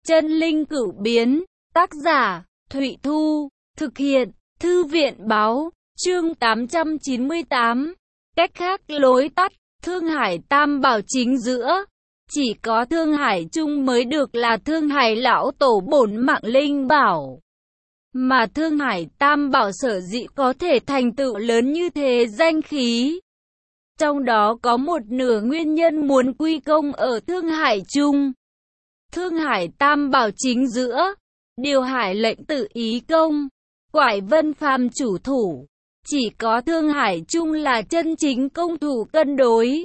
Chân linh cửu biến, tác giả, Thụy Thu, thực hiện, Thư viện báo, chương 898. Cách khác lối tắt, Thương Hải Tam Bảo chính giữa. Chỉ có Thương Hải Trung mới được là Thương Hải Lão Tổ bổn mạng linh bảo. Mà Thương Hải Tam Bảo sở dĩ có thể thành tựu lớn như thế danh khí. Trong đó có một nửa nguyên nhân muốn quy công ở Thương Hải Trung. Thương Hải Tam Bảo chính giữa, điều hải lệnh tự ý công, Quải Vân phàm chủ thủ. Chỉ có Thương Hải Trung là chân chính công thủ cân đối.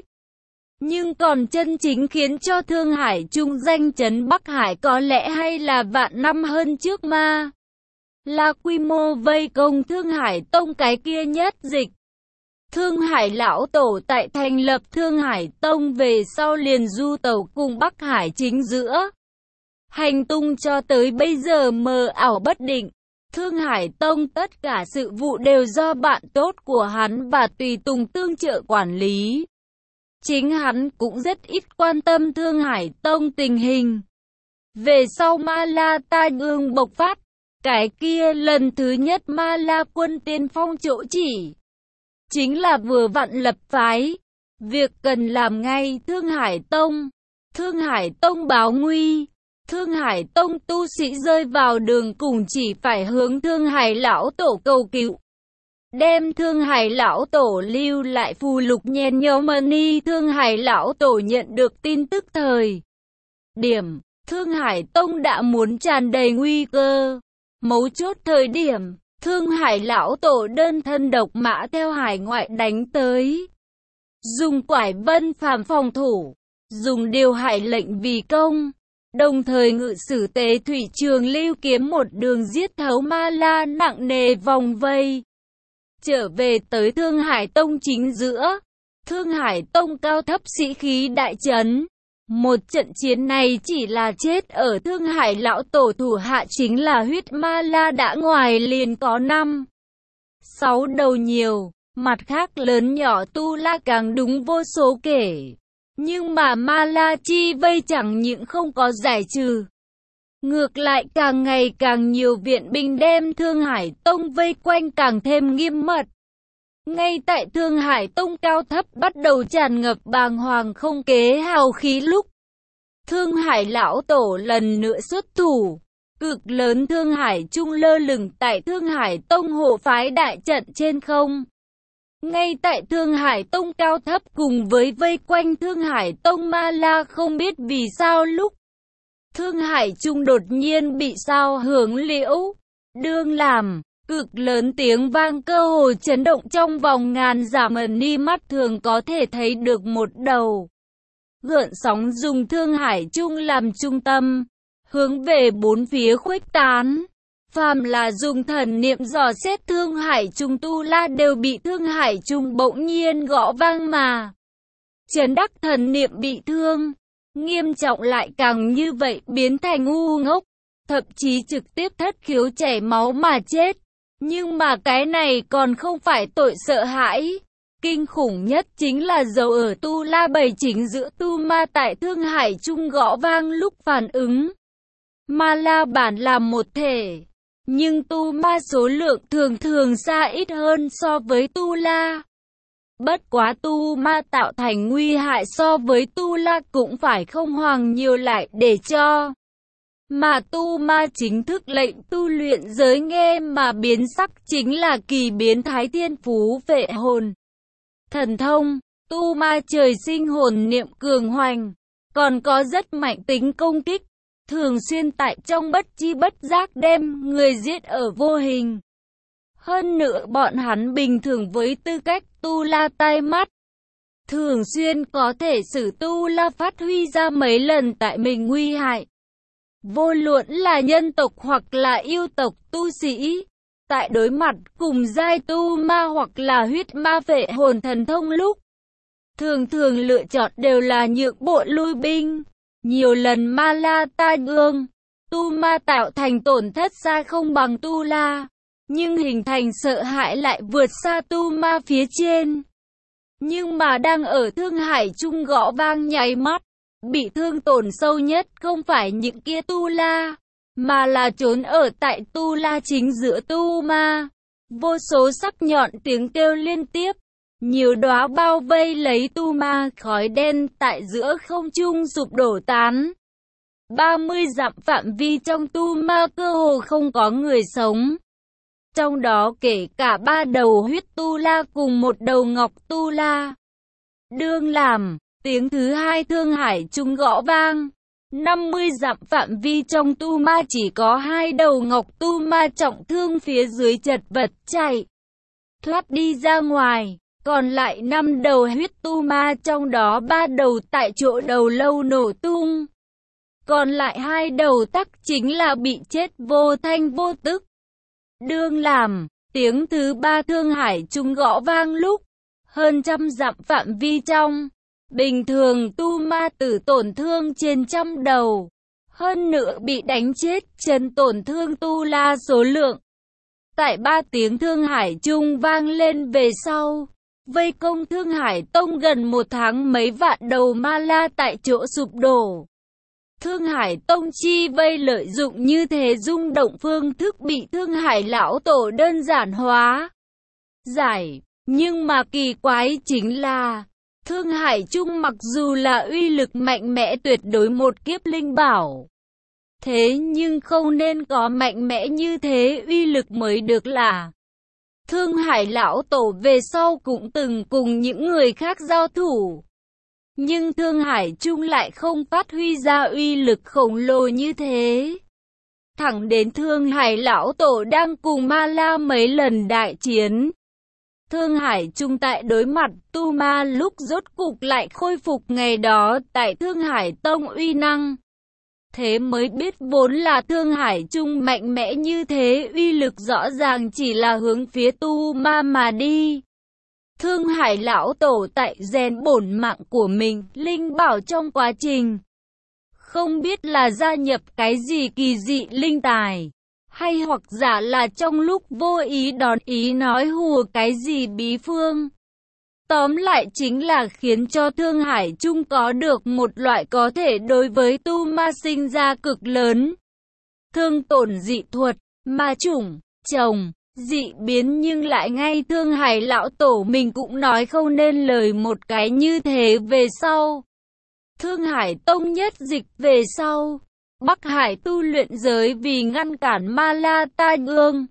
Nhưng còn chân chính khiến cho Thương Hải Trung danh chấn Bắc Hải có lẽ hay là vạn năm hơn trước mà. Là quy mô vây công Thương Hải Tông cái kia nhất dịch. Thương Hải Lão Tổ tại thành lập Thương Hải Tông về sau liền du tẩu cùng Bắc Hải chính giữa. Hành tung cho tới bây giờ mờ ảo bất định. Thương Hải Tông tất cả sự vụ đều do bạn tốt của hắn và tùy tùng tương trợ quản lý. Chính hắn cũng rất ít quan tâm Thương Hải Tông tình hình. Về sau Ma La tai ương bộc phát, cái kia lần thứ nhất Ma La quân tiên phong chỗ chỉ. Chính là vừa vặn lập phái. Việc cần làm ngay Thương Hải Tông. Thương Hải Tông báo nguy. Thương Hải Tông tu sĩ rơi vào đường cùng chỉ phải hướng Thương Hải Lão Tổ cầu cứu. Đem Thương Hải Lão Tổ lưu lại phù lục nhen nhớ mani. Thương Hải Lão Tổ nhận được tin tức thời điểm Thương Hải Tông đã muốn tràn đầy nguy cơ. Mấu chốt thời điểm Thương Hải Lão Tổ đơn thân độc mã theo hải ngoại đánh tới. Dùng Quải Vân phàm phòng thủ, dùng điều hải lệnh vì công. Đồng thời ngự sử tế thủy trường lưu kiếm một đường giết thấu Ma La nặng nề vòng vây. Trở về tới Thương Hải Tông chính giữa. Thương Hải Tông cao thấp sĩ khí đại trấn. Một trận chiến này chỉ là chết ở Thương Hải Lão Tổ thủ hạ chính là huyết Ma La đã ngoài liền có 5-6 đầu nhiều. Mặt khác lớn nhỏ tu la càng đúng vô số kể. Nhưng mà Ma La chi vây chẳng những không có giải trừ. Ngược lại càng ngày càng nhiều viện binh đem Thương Hải Tông vây quanh càng thêm nghiêm mật. Ngay tại Thương Hải Tông cao thấp bắt đầu tràn ngập bàng hoàng không kế hào khí lúc Thương Hải Lão Tổ lần nữa xuất thủ. Cực lớn Thương Hải Trung lơ lửng tại Thương Hải Tông hộ phái đại trận trên không. Ngay tại Thương Hải Tông cao thấp cùng với vây quanh Thương Hải Tông Ma La không biết vì sao lúc Thương Hải Trung đột nhiên bị sao hướng liễu. Đương làm, cực lớn tiếng vang cơ hồ chấn động trong vòng ngàn dặm ni mắt thường có thể thấy được một đầu. Gợn sóng dùng Thương Hải Trung làm trung tâm, hướng về bốn phía khuếch tán. Phàm là dùng thần niệm dò xét Thương Hải Trung tu la đều bị Thương Hải Trung bỗng nhiên gõ vang mà. Trấn đắc thần niệm bị thương, nghiêm trọng lại càng như vậy biến thành ngu ngốc, thậm chí trực tiếp thất khiếu chảy máu mà chết. Nhưng mà cái này còn không phải tội sợ hãi. Kinh khủng nhất chính là dấu ở tu la bầy chính giữa tu ma tại Thương Hải Trung gõ vang lúc phản ứng. Ma la bản là một thể. Nhưng tu ma số lượng thường thường xa ít hơn so với tu la. Bất quá tu ma tạo thành nguy hại so với tu la cũng phải không hoàng nhiều lại để cho. Mà tu ma chính thức lệnh tu luyện giới nghe mà biến sắc chính là kỳ biến thái thiên phú vệ hồn. Thần thông, tu ma trời sinh hồn niệm cường hoành, còn có rất mạnh tính công kích. Thường xuyên tại trong bất chi bất giác đem người giết ở vô hình. Hơn nữa bọn hắn bình thường với tư cách tu la tai mắt. Thường xuyên có thể sử tu la phát huy ra mấy lần tại mình nguy hại. Vô luận là nhân tộc hoặc là yêu tộc tu sĩ. Tại đối mặt cùng giai tu ma hoặc là huyết ma vệ hồn thần thông lúc. Thường thường lựa chọn đều là nhượng bộ lui binh. Nhiều lần Ma La tai ương, tu ma tạo thành tổn thất xa không bằng tu la, nhưng hình thành sợ hãi lại vượt xa tu ma phía trên. Nhưng mà đang ở Thương Hải Trung gõ vang nháy mắt, Bị thương tổn sâu nhất không phải những kia tu la, mà là trốn ở tại tu la chính giữa tu ma. Vô số sắc nhọn tiếng kêu liên tiếp, nhiều đóa bao vây lấy tu ma, khói đen tại giữa không trung sụp đổ tán. 30 dặm phạm vi trong tu ma cơ hồ không có người sống. Trong đó kể cả 3 đầu huyết tu la cùng 1 đầu ngọc tu la. Đương làm, tiếng thứ hai Thương Hải Trung gõ vang. 50 dặm phạm vi trong tu ma chỉ có 2 đầu ngọc tu ma trọng thương phía dưới chật vật chạy thoát đi ra ngoài. Còn lại 5 đầu huyết tu ma, trong đó 3 đầu tại chỗ đầu lâu nổ tung. Còn lại 2 đầu tắc chính là bị chết vô thanh vô tức. Đương làm, tiếng thứ ba Thương Hải Trung gõ vang lúc hơn trăm dặm phạm vi trong. Bình thường tu ma tử tổn thương trên trăm đầu. Hơn nữa bị đánh chết, chân tổn thương tu la số lượng. Tại 3 tiếng Thương Hải Trung vang lên về sau, vây công Thương Hải Tông gần 1 tháng, mấy vạn đầu ma la tại chỗ sụp đổ. Thương Hải Tông chi vây lợi dụng như thế rung động phương thức bị Thương Hải lão tổ đơn giản hóa. Giải, nhưng mà kỳ quái chính là Thương Hải Trung mặc dù là uy lực mạnh mẽ tuyệt đối một kiếp linh bảo, thế nhưng không nên có mạnh mẽ như thế uy lực mới được là. Thương Hải lão tổ về sau cũng từng cùng những người khác giao thủ, nhưng Thương Hải Trung lại không phát huy ra uy lực khổng lồ như thế. Thẳng đến Thương Hải lão tổ đang cùng ma la mấy lần đại chiến, Thương Hải Trung tại đối mặt tu ma lúc rốt cục lại khôi phục ngày đó tại Thương Hải Tông uy năng. Thế mới biết vốn là Thương Hải Trung mạnh mẽ như thế, uy lực rõ ràng chỉ là hướng phía tu ma mà đi. Thương Hải lão tổ tại rèn bổn mạng của mình, linh bảo trong quá trình, không biết là gia nhập cái gì kỳ dị linh tài, hay hoặc giả là trong lúc vô ý đón ý nói hùa cái gì bí phương. Tóm lại chính là khiến cho Thương Hải Trung có được một loại có thể đối với tu ma sinh ra cực lớn thương tổn dị thuật, ma chủng, trồng, dị biến, nhưng lại ngay Thương Hải lão tổ mình cũng nói không nên lời một cái như thế. Về sau, Thương Hải Tông nhất dịch về sau, Bắc Hải tu luyện giới vì ngăn cản ma la tai ương,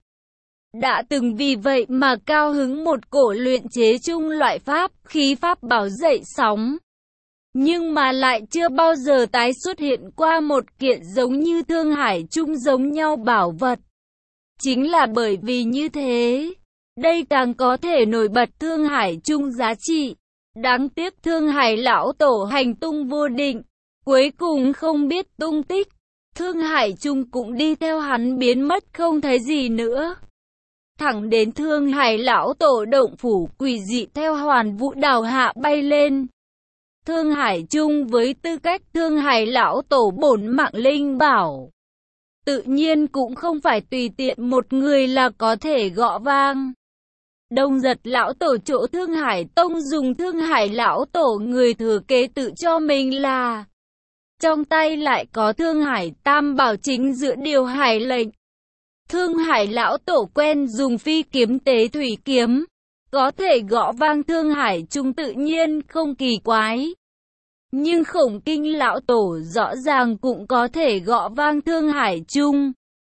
đã từng vì vậy mà cao hứng một cổ luyện chế chung loại pháp, khí pháp bảo dậy sóng. Nhưng mà lại chưa bao giờ tái xuất hiện qua một kiện giống như Thương Hải Trung giống nhau bảo vật. Chính là bởi vì như thế, đây càng có thể nổi bật Thương Hải Trung giá trị. Đáng tiếc Thương Hải lão tổ hành tung vô định, cuối cùng không biết tung tích. Thương Hải Trung cũng đi theo hắn biến mất không thấy gì nữa. Thẳng đến Thương Hải lão tổ động phủ quỷ dị theo Hoàn Vũ Đào hạ bay lên. Thương Hải Trung với tư cách Thương Hải lão tổ bổn mạng linh bảo, tự nhiên cũng không phải tùy tiện một người là có thể gõ vang. Đông Giật lão tổ chỗ Thương Hải Tông dùng Thương Hải lão tổ người thừa kế tự cho mình là, trong tay lại có Thương Hải Tam Bảo chính giữa điều hải lệnh. Thương Hải lão tổ quen dùng phi kiếm tế thủy kiếm, có thể gõ vang Thương Hải Trung tự nhiên không kỳ quái. Nhưng Khổng Kinh lão tổ rõ ràng cũng có thể gõ vang Thương Hải Trung.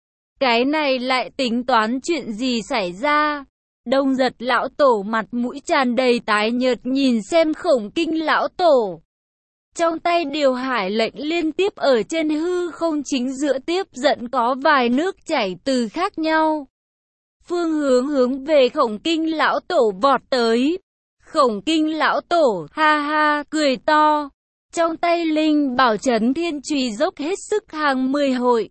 Cái này lại tính toán chuyện gì xảy ra? Đông Giật lão tổ mặt mũi tràn đầy tái nhợt nhìn xem Khổng Kinh lão tổ. Trong tay điều hải lệnh liên tiếp ở trên hư không chính giữa tiếp dẫn có vài nước chảy từ khác nhau phương hướng về Khổng Kinh lão tổ vọt tới. Khổng Kinh lão tổ ha ha cười to, trong tay linh bảo Chấn Thiên Chùy dốc hết sức hàng 10 hội,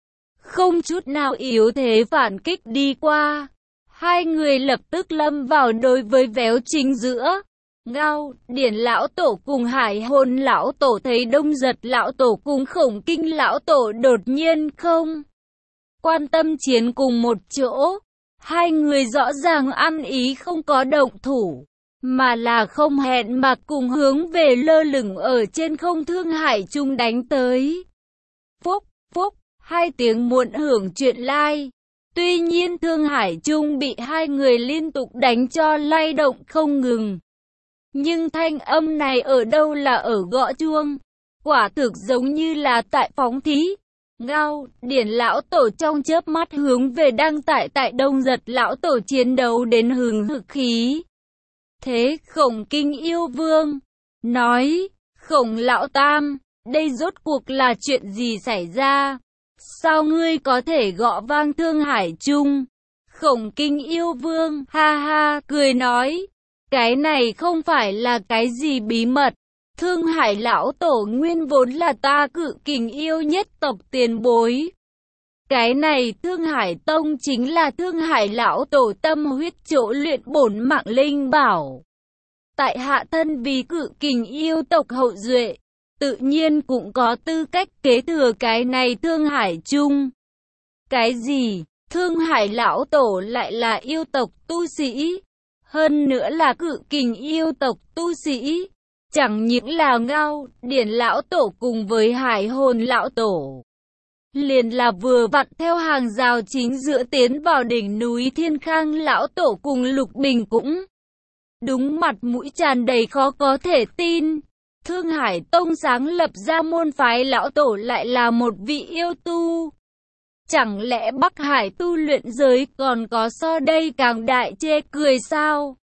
không chút nào yếu thế phản kích đi qua. Hai người lập tức lâm vào đối với véo chính giữa. Ngao, Điển lão tổ cùng Hải Hồn lão tổ thấy Đông Giật lão tổ cùng Khổng Kinh lão tổ đột nhiên không quan tâm chiến cùng một chỗ. Hai người rõ ràng ăn ý không có động thủ. mà là không hẹn mà cùng hướng về lơ lửng ở trên không Thương Hải Trung đánh tới. Phúc, phúc, hai tiếng muộn hưởng chuyện lai. Tuy nhiên Thương Hải Trung bị hai người liên tục đánh cho lay động không ngừng. Nhưng thanh âm này ở đâu là ở gõ chuông, quả thực giống như là tại phóng thí. Ngao, Điển lão tổ trong chớp mắt hướng về đang tại Đông Giật lão tổ chiến đấu đến hừng hực khí. Thế Khổng Kinh yêu vương nói, Khổng lão tam, đây rốt cuộc là chuyện gì xảy ra? Sao ngươi có thể gõ vang Thương Hải Trung? Khổng Kinh yêu vương ha ha cười nói, cái này không phải là cái gì bí mật. Thương Hải lão tổ nguyên vốn là ta Cự Kình yêu nhất tộc tiền bối. Cái này Thương Hải Tông chính là Thương Hải lão tổ tâm huyết chỗ luyện bổn mạng linh bảo. Tại hạ thân vì Cự Kình yêu tộc hậu duệ, tự nhiên cũng có tư cách kế thừa cái này Thương Hải Trung. Cái gì? Thương Hải lão tổ lại là yêu tộc tu sĩ, hơn nữa là Cự Kình yêu tộc tu sĩ. Chẳng những là Ngao, Điển lão tổ cùng với Hải Hồn lão tổ, liền là vừa vặn theo hàng rào chính giữa tiến vào đỉnh núi Thiên Khang lão tổ cùng Lục Bình cũng đúng mặt mũi tràn đầy khó có thể tin. Thương Hải Tông sáng lập ra môn phái lão tổ lại là một vị yêu tu. Chẳng lẽ Bắc Hải tu luyện giới còn có so đây càng đại chê cười sao?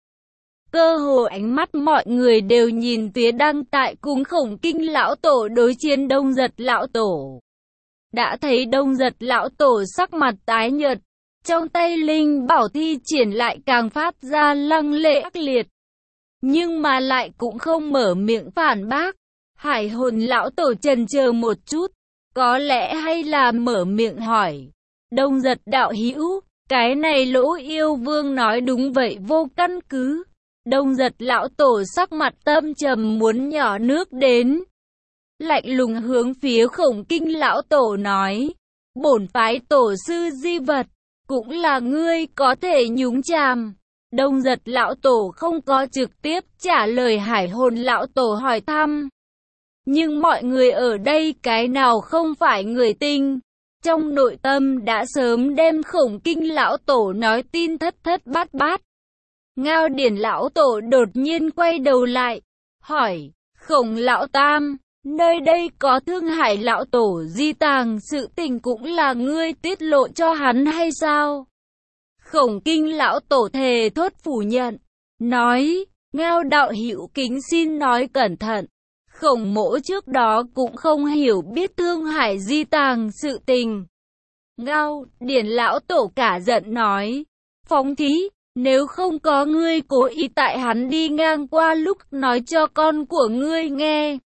Cơ hồ ánh mắt mọi người đều nhìn phía đang tại cùng Khổng Kinh lão tổ đối chiến Đông Giật lão tổ. Đã thấy Đông Giật lão tổ sắc mặt tái nhợt, trong tay linh bảo thi triển lại càng phát ra lăng lệ ác liệt. Nhưng mà lại cũng không mở miệng phản bác. Hải Hồn lão tổ chần chờ một chút, có lẽ hay là mở miệng hỏi. Đông Giật đạo hữu, cái này Lỗ yêu vương nói đúng vậy vô căn cứ. Đông Giật lão tổ sắc mặt tâm trầm muốn nhỏ nước đến. Lạnh lùng hướng phía Khổng Kinh lão tổ nói, bổn phái tổ sư di vật, cũng là ngươi có thể nhúng chàm. Đông Giật lão tổ không có trực tiếp trả lời Hải Hồn lão tổ hỏi thăm. Nhưng mọi người ở đây cái nào không phải người tinh, trong nội tâm đã sớm đem Khổng Kinh lão tổ nói tin thất thất bát bát. Ngao Điển lão tổ đột nhiên quay đầu lại, hỏi, Khổng lão tam, nơi đây có Thương Hải lão tổ di tàng sự tình cũng là ngươi tiết lộ cho hắn hay sao? Khổng Kinh lão tổ thề thốt phủ nhận, nói, Ngao đạo hữu kính xin nói cẩn thận. Khổng mỗ trước đó cũng không hiểu biết Thương Hải di tàng sự tình. Ngao, Điển lão tổ cả giận nói, phóng thí, nếu không có ngươi cố ý tại hắn đi ngang qua lúc nói cho con của ngươi nghe,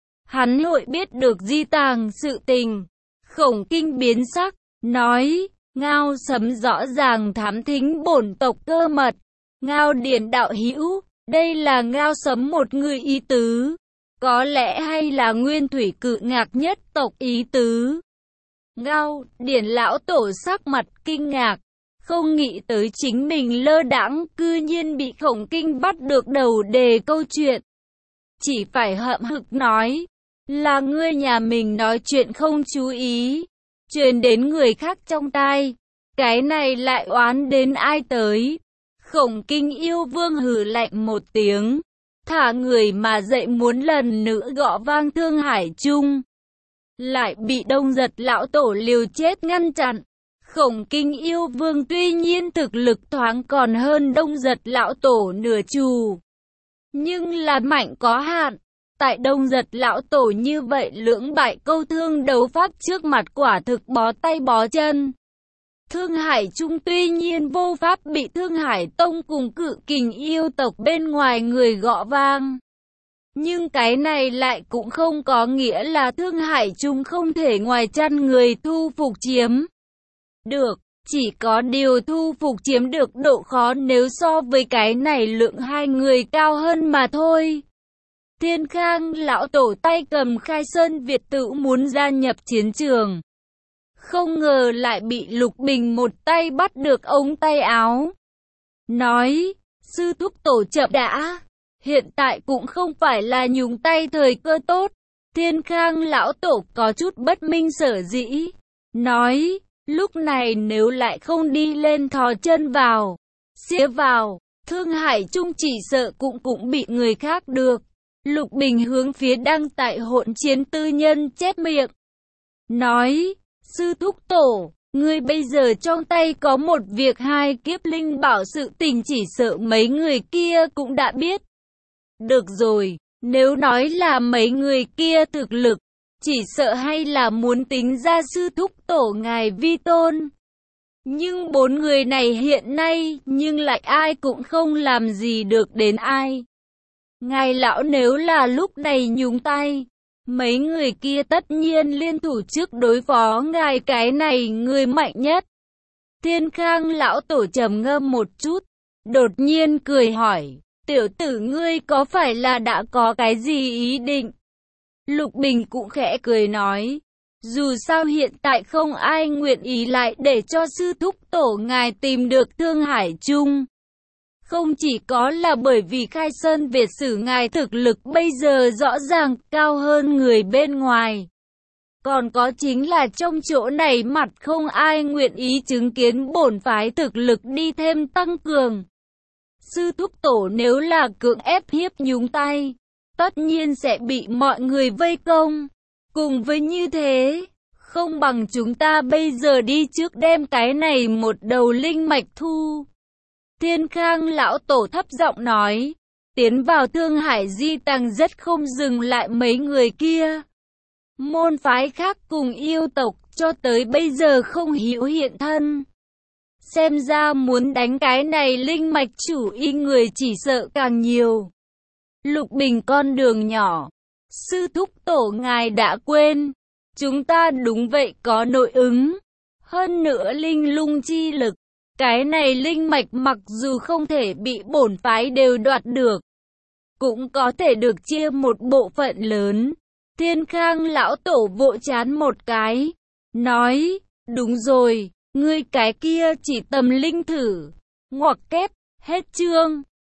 hắn hội biết được di tàng sự tình. Khổng Kinh biến sắc, nói, Ngao Sấm rõ ràng thám thính bổn tộc cơ mật. Ngao Điển đạo hữu, đây là Ngao Sấm một người ý tứ, có lẽ hay là Nguyên Thủy Cự Ngạc nhất tộc ý tứ. Ngao, Điển lão tổ sắc mặt kinh ngạc, không nghĩ tới chính mình lơ đãng cư nhiên bị Khổng Kinh bắt được đầu đề câu chuyện. Chỉ phải hậm hực nói, là ngươi nhà mình nói chuyện không chú ý, truyền đến người khác trong tai, cái này lại oán đến ai tới. Khổng Kinh yêu vương hừ lạnh một tiếng, thả người mà dậy muốn lần nữa gõ vang Thương Hải Trung. Lại bị Đông Giật lão tổ liều chết ngăn chặn. Khổng Kinh yêu vương tuy nhiên thực lực thoáng còn hơn Đông Giật lão tổ nửa chù, nhưng là mạnh có hạn. Tại Đông Giật lão tổ như vậy lưỡng bại câu thương đấu pháp trước mặt quả thực bó tay bó chân. Thương Hải Trung tuy nhiên vô pháp bị Thương Hải Tông cùng Cự Kình yêu tộc bên ngoài người gõ vang, nhưng cái này lại cũng không có nghĩa là Thương Hải Trung không thể ngoài chăn người thu phục chiếm được. Chỉ có điều thu phục chiếm được độ khó nếu so với cái này lượng hai người cao hơn mà thôi. Thiên Khang lão tổ tay cầm Khai Sơn Việt tự muốn gia nhập chiến trường, không ngờ lại bị Lục Bình một tay bắt được ống tay áo. Nói, Sư thúc tổ chậm đã. Hiện tại cũng không phải là nhúng tay thời cơ tốt. Thiên Khang lão tổ có chút bất minh sở dĩ. Nói, lúc này nếu lại không đi lên thò chân vào, xía vào, Thương Hải Trung chỉ sợ cũng bị người khác được. Lục Bình hướng phía đăng tại hỗn chiến tư nhân chép miệng. Nói, sư thúc tổ, ngươi bây giờ trong tay có một việc hai kiếp linh bảo sự tình chỉ sợ mấy người kia cũng đã biết. Được rồi, nếu nói là mấy người kia thực lực, chỉ sợ hay là muốn tính ra sư thúc tổ ngài vi tôn. Nhưng bốn người này hiện nay, nhưng lại ai cũng không làm gì được đến ai. Ngài lão nếu là lúc này nhúng tay, mấy người kia tất nhiên liên thủ trước đối phó ngài, cái này người mạnh nhất. Thiên Khang lão tổ trầm ngâm một chút, đột nhiên cười hỏi, tiểu tử ngươi có phải là đã có cái gì ý định? Lục Bình cũng khẽ cười nói, dù sao hiện tại không ai nguyện ý lại để cho sư thúc tổ ngài tìm được Thương Hải Trung. Không chỉ có là bởi vì Khai Sơn Việt sử ngài thực lực bây giờ rõ ràng cao hơn người bên ngoài. Còn có chính là trong chỗ này mặt không ai nguyện ý chứng kiến bổn phái thực lực đi thêm tăng cường. Sư thúc tổ nếu là cưỡng ép hiếp nhúng tay, tất nhiên sẽ bị mọi người vây công. Cùng với như thế, không bằng chúng ta bây giờ đi trước đem cái này một đầu linh mạch thu. Thiên Khang lão tổ thấp giọng nói, tiến vào Thương Hải Di Tàng rất không dừng lại mấy người kia. Môn phái khác cùng yêu tộc cho tới bây giờ không hữu hiện thân. Xem ra muốn đánh cái này linh mạch chủ y người chỉ sợ càng nhiều. Lục Bình con đường nhỏ, sư thúc tổ ngài đã quên, chúng ta đúng vậy có nội ứng. Hơn nữa linh lung chi lực, cái này linh mạch mặc dù không thể bị bổn phái đều đoạt được, cũng có thể được chia một bộ phận lớn. Thiên Khang lão tổ vỗ chán một cái, nói, đúng rồi, ngươi cái kia chỉ tầm linh thử, ngoặc kép, hết chương.